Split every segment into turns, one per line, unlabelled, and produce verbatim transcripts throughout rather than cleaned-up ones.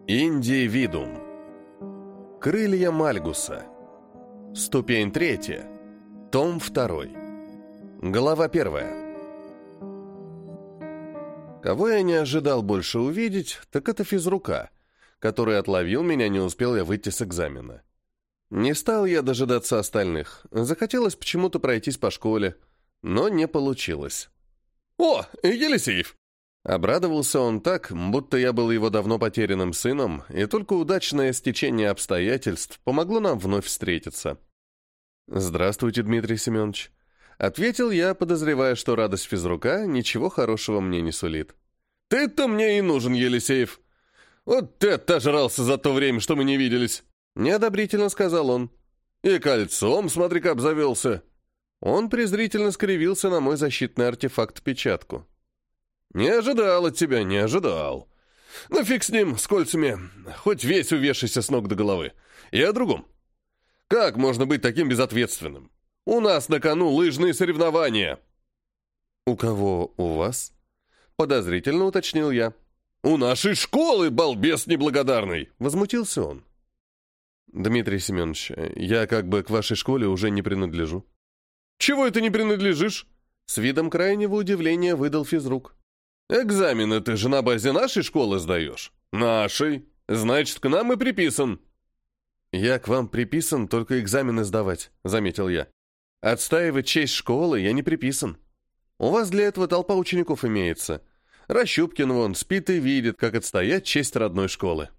Индивидуум. Крылья Мальгуса. Ступень третья. Том второй. Глава первая. Кого я не ожидал больше увидеть, так это физрука, который отловил меня, не успел я выйти с экзамена. Не стал я дожидаться остальных. Захотелось почему-то пройтись по школе, но не получилось. «О, Елисеев!» Обрадовался он так, будто я был его давно потерянным сыном, и только удачное стечение обстоятельств помогло нам вновь встретиться. «Здравствуйте, Дмитрий Семенович», — ответил я, подозревая, что радость физрука ничего хорошего мне не сулит. «Ты-то мне и нужен, Елисеев. Вот ты отожрался за то время, что мы не виделись», — неодобрительно сказал он. «И кольцом, смотри-ка, обзавелся». Он презрительно скривился на мой защитный артефакт-печатку. «Не ожидал от тебя, не ожидал. Ну фиг с ним, с кольцами, хоть весь увешайся с ног до головы. И о другом. Как можно быть таким безответственным? У нас на кону лыжные соревнования». «У кого, у вас?» Подозрительно уточнил я. «У нашей школы, балбес неблагодарный!» Возмутился он. «Дмитрий Семенович, я как бы к вашей школе уже не принадлежу». «Чего это не принадлежишь?» С видом крайнего удивления выдал физрук. «Экзамены ты же на базе нашей школы сдаешь?» «Нашей. Значит, к нам и приписан». «Я к вам приписан только экзамены сдавать», — заметил я. «Отстаивать честь школы я не приписан. У вас для этого толпа учеников имеется. Рощупкин вон спит и видит, как отстоять честь родной школы».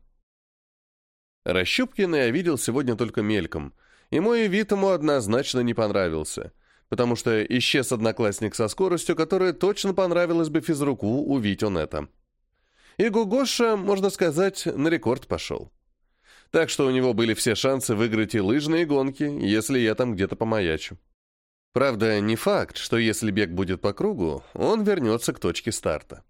Рощупкина я видел сегодня только мельком, и мой вид ему однозначно не понравился, потому что исчез одноклассник со скоростью, которая точно понравилась бы физруку, увидеть он это. И Гугоша, можно сказать, на рекорд пошел. Так что у него были все шансы выиграть и лыжные гонки, если я там где-то помаячу. Правда, не факт, что если бег будет по кругу, он вернется к точке старта.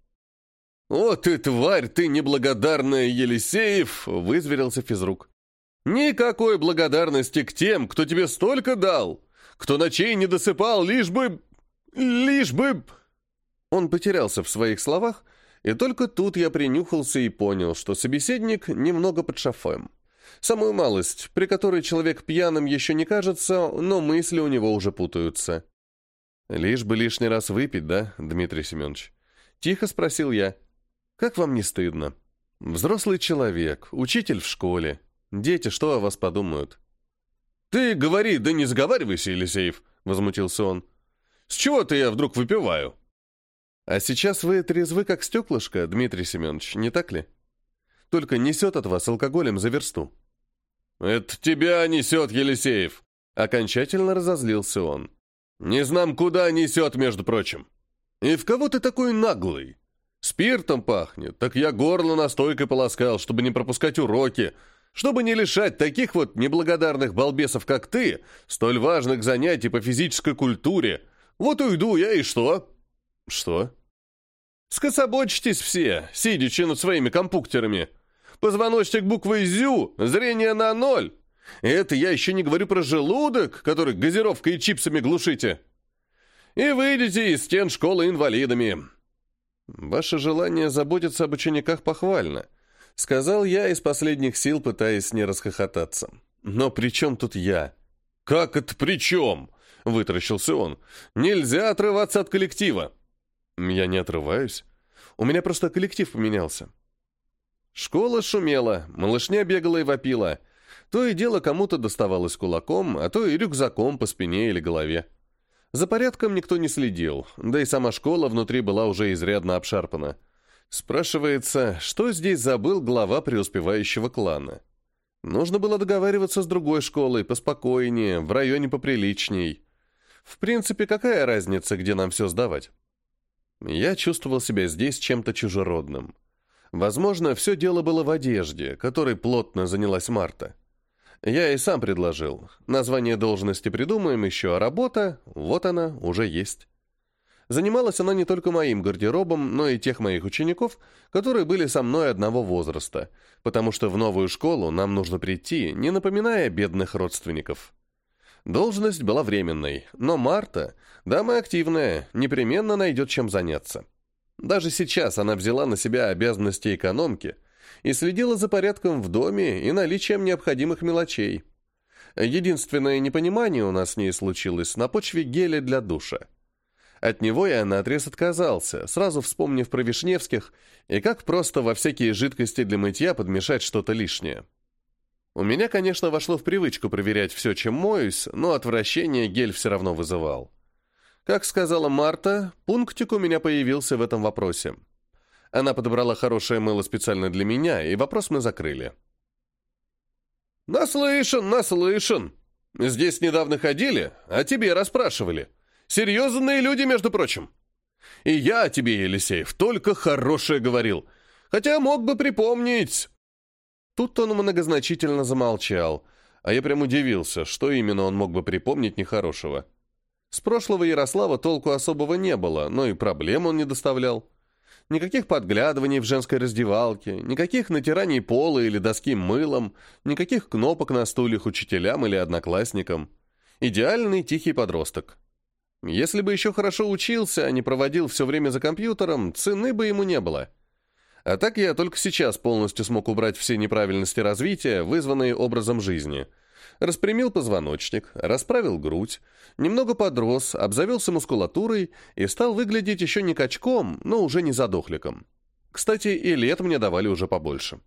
«О ты, тварь, ты неблагодарная, Елисеев!» — вызверился физрук. «Никакой благодарности к тем, кто тебе столько дал! Кто ночей не досыпал, лишь бы... лишь бы...» Он потерялся в своих словах, и только тут я принюхался и понял, что собеседник немного под шофем. Самую малость, при которой человек пьяным еще не кажется, но мысли у него уже путаются. «Лишь бы лишний раз выпить, да, Дмитрий Семенович?» Тихо спросил я. «Как вам не стыдно? Взрослый человек, учитель в школе. Дети что о вас подумают?» «Ты говори, да не заговаривайся, Елисеев», — возмутился он. «С чего-то я вдруг выпиваю?» «А сейчас вы трезвы, как стеклышко, Дмитрий Семенович, не так ли? Только несет от вас алкоголем за версту». «Это тебя несет, Елисеев!» Окончательно разозлился он. «Не знам, куда несет, между прочим. И в кого ты такой наглый? Спиртом пахнет, так я горло настойкой полоскал, чтобы не пропускать уроки, чтобы не лишать таких вот неблагодарных балбесов, как ты, столь важных занятий по физической культуре. Вот уйду я, и что?» «Что?» «Скособочитесь все, сидячи над своими компьютерами. Позвоночник буквой «зю», зрение на ноль. И это я еще не говорю про желудок, который газировкой и чипсами глушите. И выйдете из стен школы инвалидами». «Ваше желание заботиться об учениках похвально», — сказал я из последних сил, пытаясь не расхохотаться. «Но при чем тут я?» «Как это при чем?» — вытаращился он. «Нельзя отрываться от коллектива». «Я не отрываюсь. У меня просто коллектив поменялся». Школа шумела, малышня бегала и вопила. То и дело кому-то доставалось кулаком, а то и рюкзаком по спине или голове. За порядком никто не следил, да и сама школа внутри была уже изрядно обшарпана. Спрашивается, что здесь забыл глава преуспевающего клана? Нужно было договариваться с другой школой, поспокойнее, в районе поприличней. В принципе, какая разница, где нам все сдавать? Я чувствовал себя здесь чем-то чужеродным. Возможно, все дело было в одежде, которой плотно занялась Марта. Я и сам предложил. Название должности придумаем еще, а работа, вот она, уже есть. Занималась она не только моим гардеробом, но и тех моих учеников, которые были со мной одного возраста, потому что в новую школу нам нужно прийти, не напоминая бедных родственников. Должность была временной, но Марта, дама активная, непременно найдет чем заняться. Даже сейчас она взяла на себя обязанности экономки и следила за порядком в доме и наличием необходимых мелочей. Единственное непонимание у нас с ней случилось на почве геля для душа. От него я наотрез отказался, сразу вспомнив про Вишневских и как просто во всякие жидкости для мытья подмешать что-то лишнее. У меня, конечно, вошло в привычку проверять все, чем моюсь, но отвращение гель все равно вызывал. Как сказала Марта, пунктик у меня появился в этом вопросе. Она подобрала хорошее мыло специально для меня, и вопрос мы закрыли. «Наслышан, наслышан! Здесь недавно ходили, а тебе расспрашивали. Серьезные люди, между прочим. И я о тебе, Елисеев, только хорошее говорил, хотя мог бы припомнить». Тут он многозначительно замолчал, а я прям удивился, что именно он мог бы припомнить нехорошего. С прошлого Ярослава толку особого не было, но и проблем он не доставлял. Никаких подглядываний в женской раздевалке, никаких натираний пола или доски мылом, никаких кнопок на стульях учителям или одноклассникам. Идеальный тихий подросток. Если бы еще хорошо учился, а не проводил все время за компьютером, цены бы ему не было. А так я только сейчас полностью смог убрать все неправильности развития, вызванные образом жизни. Распрямил позвоночник, расправил грудь, немного подрос, обзавелся мускулатурой и стал выглядеть еще не качком, но уже не задохликом. Кстати, и лет мне давали уже побольше.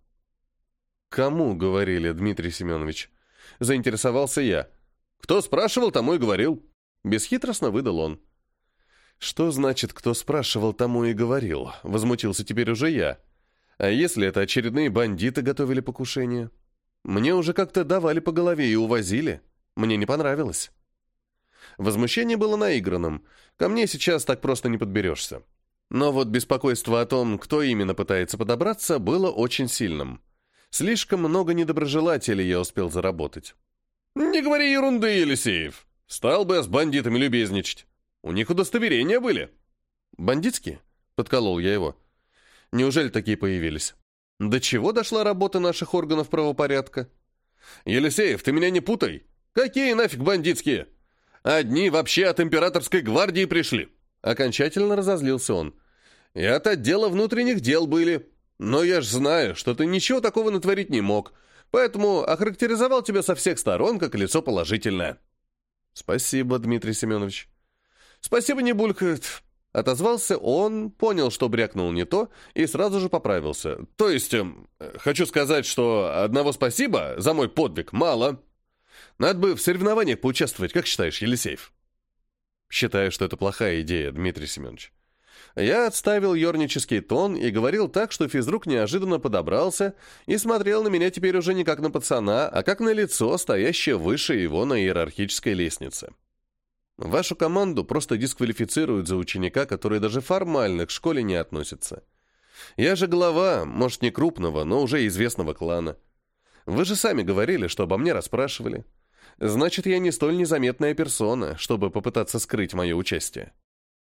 «Кому говорили, Дмитрий Семенович?» Заинтересовался я. «Кто спрашивал, тому и говорил». Бесхитростно выдал он. «Что значит, кто спрашивал, тому и говорил?» Возмутился теперь уже я. «А если это очередные бандиты готовили покушение? Мне уже как-то давали по голове и увозили. Мне не понравилось». Возмущение было наигранным. Ко мне сейчас так просто не подберешься. Но вот беспокойство о том, кто именно пытается подобраться, было очень сильным. Слишком много недоброжелателей я успел заработать. «Не говори ерунды, Елисеев. Стал бы я с бандитами любезничать. У них удостоверения были». «Бандитские?» — подколол я его. «Неужели такие появились? До чего дошла работа наших органов правопорядка?» «Елисеев, ты меня не путай. Какие нафиг бандитские? Одни вообще от императорской гвардии пришли». Окончательно разозлился он. «И от отдела внутренних дел были. Но я ж знаю, что ты ничего такого натворить не мог, поэтому охарактеризовал тебя со всех сторон как лицо положительное». «Спасибо, Дмитрий Семенович». «Спасибо, не булькает». Отозвался он, понял, что брякнул не то, и сразу же поправился. «То есть, э, хочу сказать, что одного спасибо за мой подвиг мало. Надо бы в соревнованиях поучаствовать, как считаешь, Елисеев?» «Считаю, что это плохая идея, Дмитрий Семенович». Я отставил ернический тон и говорил так, что физрук неожиданно подобрался и смотрел на меня теперь уже не как на пацана, а как на лицо, стоящее выше его на иерархической лестнице. Вашу команду просто дисквалифицируют за ученика, который даже формально к школе не относится. Я же глава, может, не крупного, но уже известного клана. Вы же сами говорили, что обо мне расспрашивали. Значит, я не столь незаметная персона, чтобы попытаться скрыть мое участие.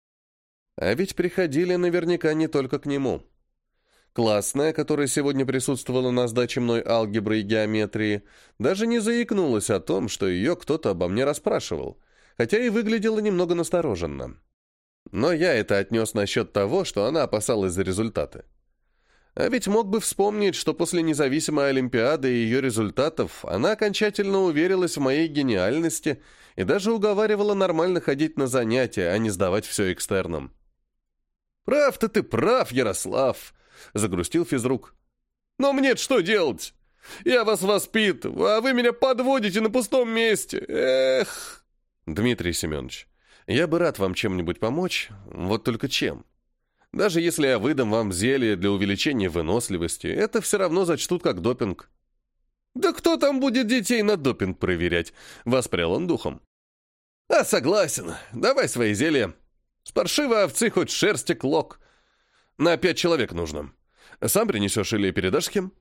А ведь приходили наверняка не только к нему. Классная, которая сегодня присутствовала на сдаче мной алгебры и геометрии, даже не заикнулась о том, что ее кто-то обо мне расспрашивал, хотя и выглядела немного настороженно. Но я это отнес насчет того, что она опасалась за результаты. А ведь мог бы вспомнить, что после независимой Олимпиады и ее результатов она окончательно уверилась в моей гениальности и даже уговаривала нормально ходить на занятия, а не сдавать все экстерном. «Прав-то ты прав, Ярослав!» — загрустил физрук. «Но мне что делать? Я вас воспитываю, а вы меня подводите на пустом месте. Эх!» «Дмитрий Семенович, я бы рад вам чем-нибудь помочь, вот только чем? Даже если я выдам вам зелье для увеличения выносливости, это все равно зачтут как допинг». «Да кто там будет детей на допинг проверять?» — воспрял он духом. «А, согласен. Давай свои зелья. С паршивой овцы хоть шерсти клок. На пять человек нужно. Сам принесешь или передашь кем?»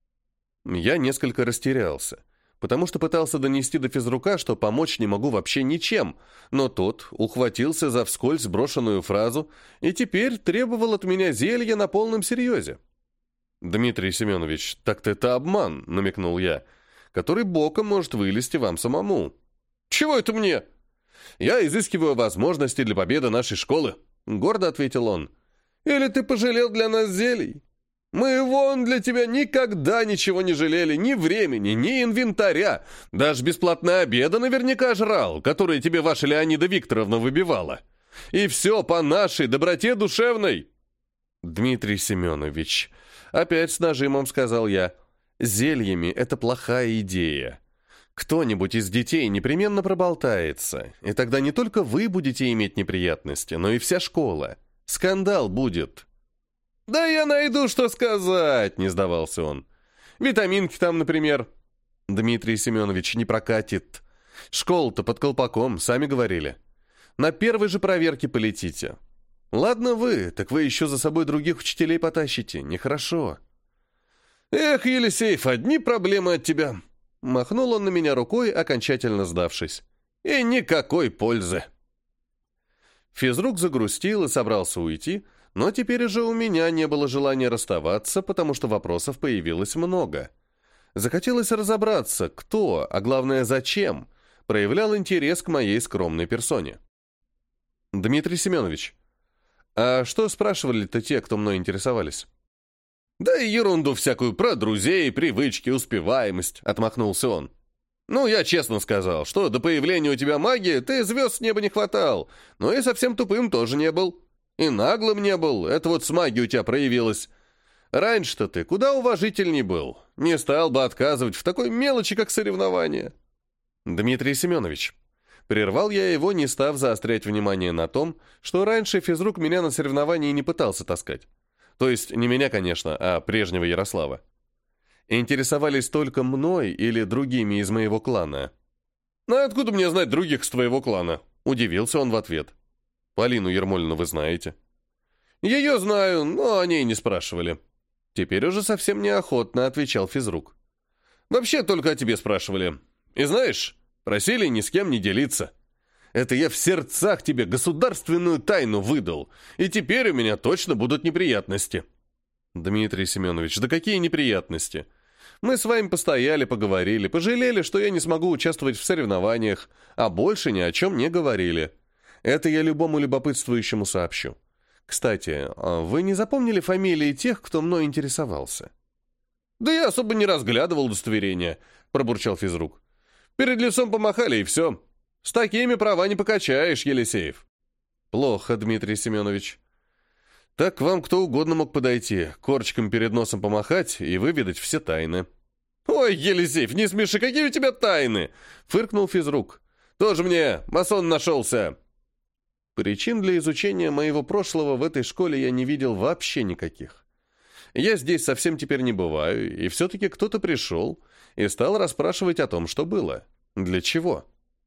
Я несколько растерялся, потому что пытался донести до физрука, что помочь не могу вообще ничем, но тот ухватился за вскользь брошенную фразу и теперь требовал от меня зелья на полном серьезе. «Дмитрий Семенович, так-то это обман», — намекнул я, «который боком может вылезти вам самому». «Чего это мне? Я изыскиваю возможности для победы нашей школы», — гордо ответил он. «Или ты пожалел для нас зелий? Мы вон для тебя никогда ничего не жалели, ни времени, ни инвентаря. Даже бесплатные обеды наверняка жрал, которые тебе ваша Леонида Викторовна выбивала. И все по нашей доброте душевной. Дмитрий Семенович, опять с нажимом сказал я, зельями это плохая идея. Кто-нибудь из детей непременно проболтается, и тогда не только вы будете иметь неприятности, но и вся школа. Скандал будет. «Да я найду, что сказать», — не сдавался он. «Витаминки там, например». «Дмитрий Семенович, не прокатит. Школа-то под колпаком, сами говорили. На первой же проверке полетите. Ладно вы, так вы еще за собой других учителей потащите. Нехорошо». «Эх, Елисеев, одни проблемы от тебя». Махнул он на меня рукой, окончательно сдавшись. «И никакой пользы». Физрук загрустил и собрался уйти, но теперь уже у меня не было желания расставаться, потому что вопросов появилось много. Захотелось разобраться, кто, а главное зачем, проявлял интерес к моей скромной персоне. «Дмитрий Семенович, а что спрашивали-то те, кто мной интересовались?» «Да и ерунду всякую про друзей, привычки, успеваемость», — отмахнулся он. «Ну, я честно сказал, что до появления у тебя магии ты звезд с неба не хватал, но и совсем тупым тоже не был. И наглым не был, это вот с магией у тебя проявилось. Раньше-то ты куда уважительней был, не стал бы отказывать в такой мелочи, как соревнования». «Дмитрий Семенович», прервал я его, не став заострять внимание на том, что раньше физрук меня на соревновании не пытался таскать. То есть не меня, конечно, а прежнего Ярослава. Интересовались только мной или другими из моего клана. «Ну, откуда мне знать других с твоего клана?» Удивился он в ответ. «Полину Ермолину вы знаете?» «Ее знаю, но о ней не спрашивали». Теперь уже совсем неохотно отвечал физрук. «Вообще только о тебе спрашивали. И знаешь, просили ни с кем не делиться. Это я в сердцах тебе государственную тайну выдал, и теперь у меня точно будут неприятности». «Дмитрий Семенович, да какие неприятности? Мы с вами постояли, поговорили, пожалели, что я не смогу участвовать в соревнованиях, а больше ни о чем не говорили. Это я любому любопытствующему сообщу. Кстати, а вы не запомнили фамилии тех, кто мной интересовался?» «Да я особо не разглядывал удостоверения», — пробурчал физрук. «Перед лицом помахали, и все. С такими права не покачаешь, Елисеев». «Плохо, Дмитрий Семенович. Так к вам кто угодно мог подойти, корчиком перед носом помахать и выведать все тайны». «Ой, Елисеев, не смеши, какие у тебя тайны?» — фыркнул физрук. «Тоже мне масон нашелся». Причин для изучения моего прошлого в этой школе я не видел вообще никаких. Я здесь совсем теперь не бываю, и все-таки кто-то пришел и стал расспрашивать о том, что было. Для чего?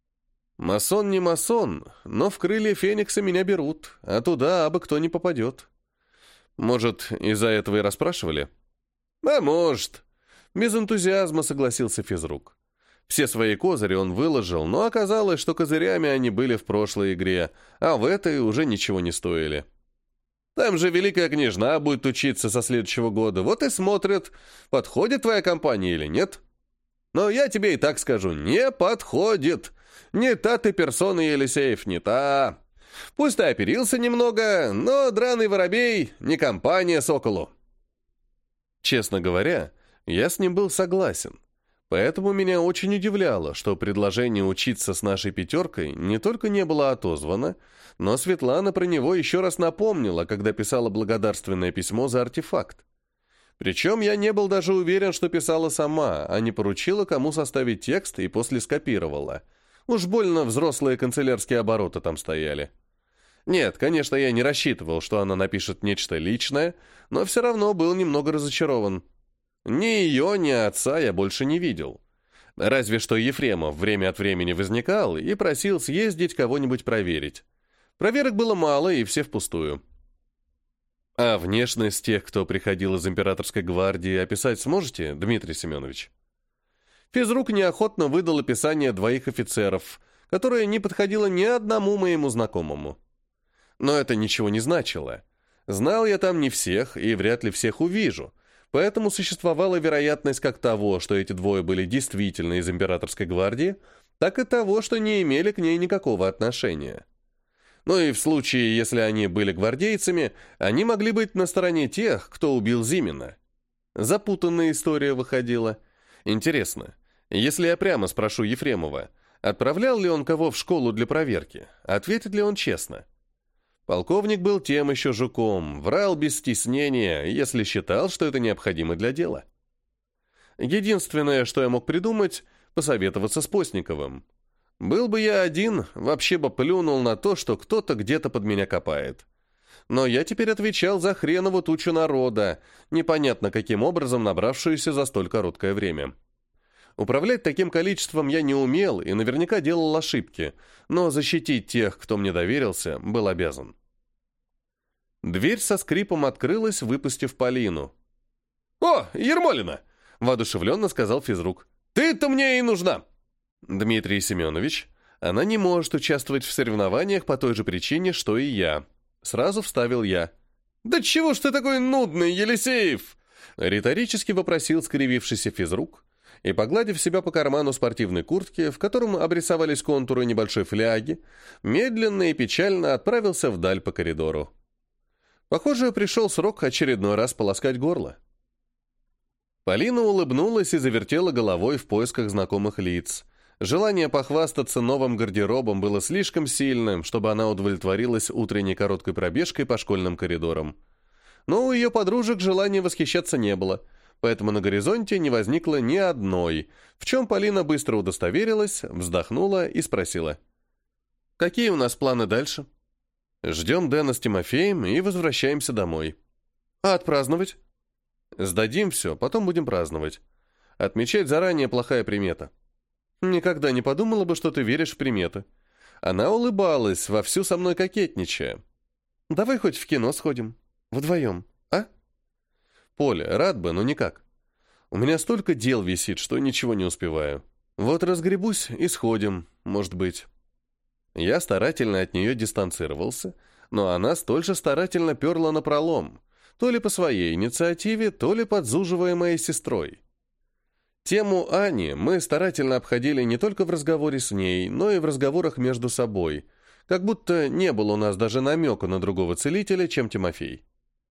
Масон не масон, но в крылья Феникса меня берут, а туда абы кто не попадет. Может, из-за этого и расспрашивали? А может. Без энтузиазма согласился физрук. Все свои козыри он выложил, но оказалось, что козырями они были в прошлой игре, а в этой уже ничего не стоили. Там же великая княжна будет учиться со следующего года, вот и смотрят, подходит твоя компания или нет. Но я тебе и так скажу, не подходит. Не та ты персона, Елисеев, не та. Пусть ты оперился немного, но драный воробей не компания соколу. Честно говоря, я с ним был согласен. Поэтому меня очень удивляло, что предложение учиться с нашей пятеркой не только не было отозвано, но Светлана про него еще раз напомнила, когда писала благодарственное письмо за артефакт. Причем я не был даже уверен, что писала сама, а не поручила кому составить текст и после скопировала. Уж больно взрослые канцелярские обороты там стояли. Нет, конечно, я не рассчитывал, что она напишет нечто личное, но все равно был немного разочарован. Ни ее, ни отца я больше не видел. Разве что Ефремов время от времени возникал и просил съездить кого-нибудь проверить. Проверок было мало, и все впустую. А внешность тех, кто приходил из императорской гвардии, описать сможете, Дмитрий Семенович? Физрук неохотно выдал описание двоих офицеров, которое не подходило ни одному моему знакомому. Но это ничего не значило. Знал я там не всех и вряд ли всех увижу, поэтому существовала вероятность как того, что эти двое были действительно из императорской гвардии, так и того, что не имели к ней никакого отношения. Ну и в случае, если они были гвардейцами, они могли быть на стороне тех, кто убил Зимина. Запутанная история выходила. Интересно, если я прямо спрошу Ефремова, отправлял ли он кого в школу для проверки, ответит ли он честно? Полковник был тем еще жуком, врал без стеснения, если считал, что это необходимо для дела. Единственное, что я мог придумать, посоветоваться с Постниковым. Был бы я один, вообще бы плюнул на то, что кто-то где-то под меня копает. Но я теперь отвечал за хренову тучу народа, непонятно каким образом набравшуюся за столь короткое время. Управлять таким количеством я не умел и наверняка делал ошибки, но защитить тех, кто мне доверился, был обязан. Дверь со скрипом открылась, выпустив Полину. «О, Ермолина!» — воодушевленно сказал физрук. «Ты-то мне и нужна!» «Дмитрий Семенович, она не может участвовать в соревнованиях по той же причине, что и я». Сразу вставил я. «Да чего ж ты такой нудный, Елисеев?» Риторически вопросил скривившийся физрук и, погладив себя по карману спортивной куртки, в котором обрисовались контуры небольшой фляги, медленно и печально отправился вдаль по коридору. Похоже, пришел срок очередной раз полоскать горло. Полина улыбнулась и завертела головой в поисках знакомых лиц. Желание похвастаться новым гардеробом было слишком сильным, чтобы она удовлетворилась утренней короткой пробежкой по школьным коридорам. Но у ее подружек желания восхищаться не было, поэтому на горизонте не возникло ни одной, в чем Полина быстро удостоверилась, вздохнула и спросила. «Какие у нас планы дальше?» «Ждем Дэна с Тимофеем и возвращаемся домой». «А отпраздновать?» «Сдадим все, потом будем праздновать. Отмечать заранее плохая примета». «Никогда не подумала бы, что ты веришь в приметы». Она улыбалась, вовсю со мной кокетничая. «Давай хоть в кино сходим. Вдвоем, а?» «Поля, рад бы, но никак. У меня столько дел висит, что ничего не успеваю. Вот разгребусь и сходим, может быть». Я старательно от нее дистанцировался, но она столь же старательно перла напролом, то ли по своей инициативе, то ли подзуживаемая сестрой. Тему Ани мы старательно обходили не только в разговоре с ней, но и в разговорах между собой, как будто не было у нас даже намека на другого целителя, чем Тимофей.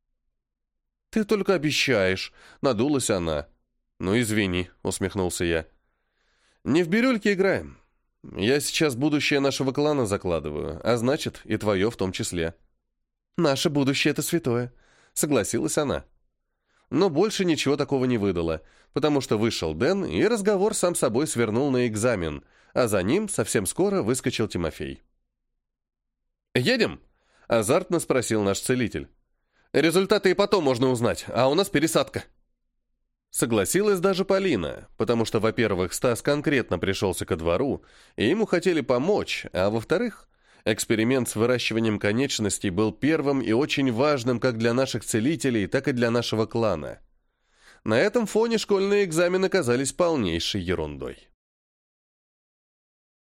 «Ты только обещаешь», — надулась она. «Ну, извини», — усмехнулся я. «Не в бирюльке играем. Я сейчас будущее нашего клана закладываю, а значит, и твое в том числе». «Наше будущее — это святое», — согласилась она. Но больше ничего такого не выдала, потому что вышел Дэн, и разговор сам собой свернул на экзамен, а за ним совсем скоро выскочил Тимофей. «Едем?» — азартно спросил наш целитель. «Результаты и потом можно узнать, а у нас пересадка». Согласилась даже Полина, потому что, во-первых, Стас конкретно пришелся ко двору, и ему хотели помочь, а во-вторых, эксперимент с выращиванием конечностей был первым и очень важным как для наших целителей, так и для нашего клана. На этом фоне школьные экзамены казались полнейшей ерундой.